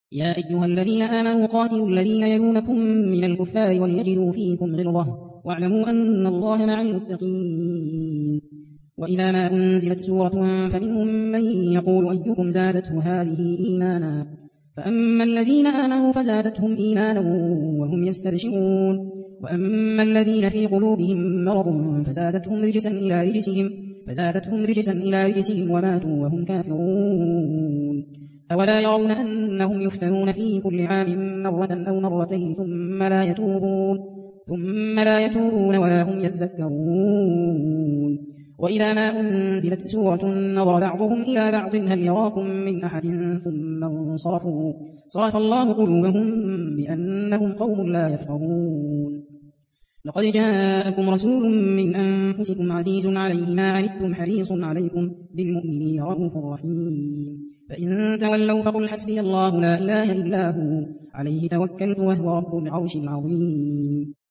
يا أيها الذين آمنوا قاتلوا الذين يلونكم من الكفار وليجدوا فيكم غلظة واعلموا أن الله مع المتقين. وإذا ما أنزلت سورة فمنهم من يقول أيكم زادته هذه إيمانا فأما الذين آمنوا فزادتهم إيمانا وهم يستبشرون وأما الذين في قلوبهم مرض فزادتهم رجسا إلى رجسهم وماتوا وهم كافرون. أولا يرون أنهم يفتنون في كل عام مرة أو مرتين ثم لا يتوبون ولا هم يذكرون. وإذا ما أنزلت سورة نظر بعضهم إلى بعض هل يراكم من أحد ثم انصرفوا صرف الله قلوبهم بأنهم قوم لا يفقهون. لقد جاءكم رسول من أنفسكم عزيز عليه ما عنتم حريص عليكم بالمؤمنين رءوف رحيم. فإن تولوا فقل حسبي الله لا إله إلا هو عليه توكلت وهو رب العرش العظيم.